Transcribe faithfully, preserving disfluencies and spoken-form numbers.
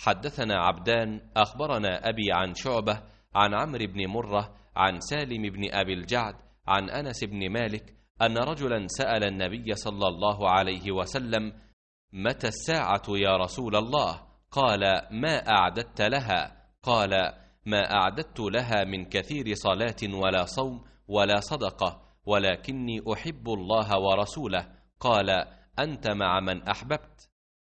حدثنا عبدان أخبرنا أبي عن شعبة عن عمرو بن مرة عن سالم بن أبي الجعد عن أنس بن مالك أن رجلا سأل النبي صلى الله عليه وسلم: متى الساعة يا رسول الله؟ قال: ما أعددت لها؟ قال: ما أعددت لها من كثير صلاة ولا صوم ولا صدقة، ولكني أحب الله ورسوله. قال: أنت مع من أحببت.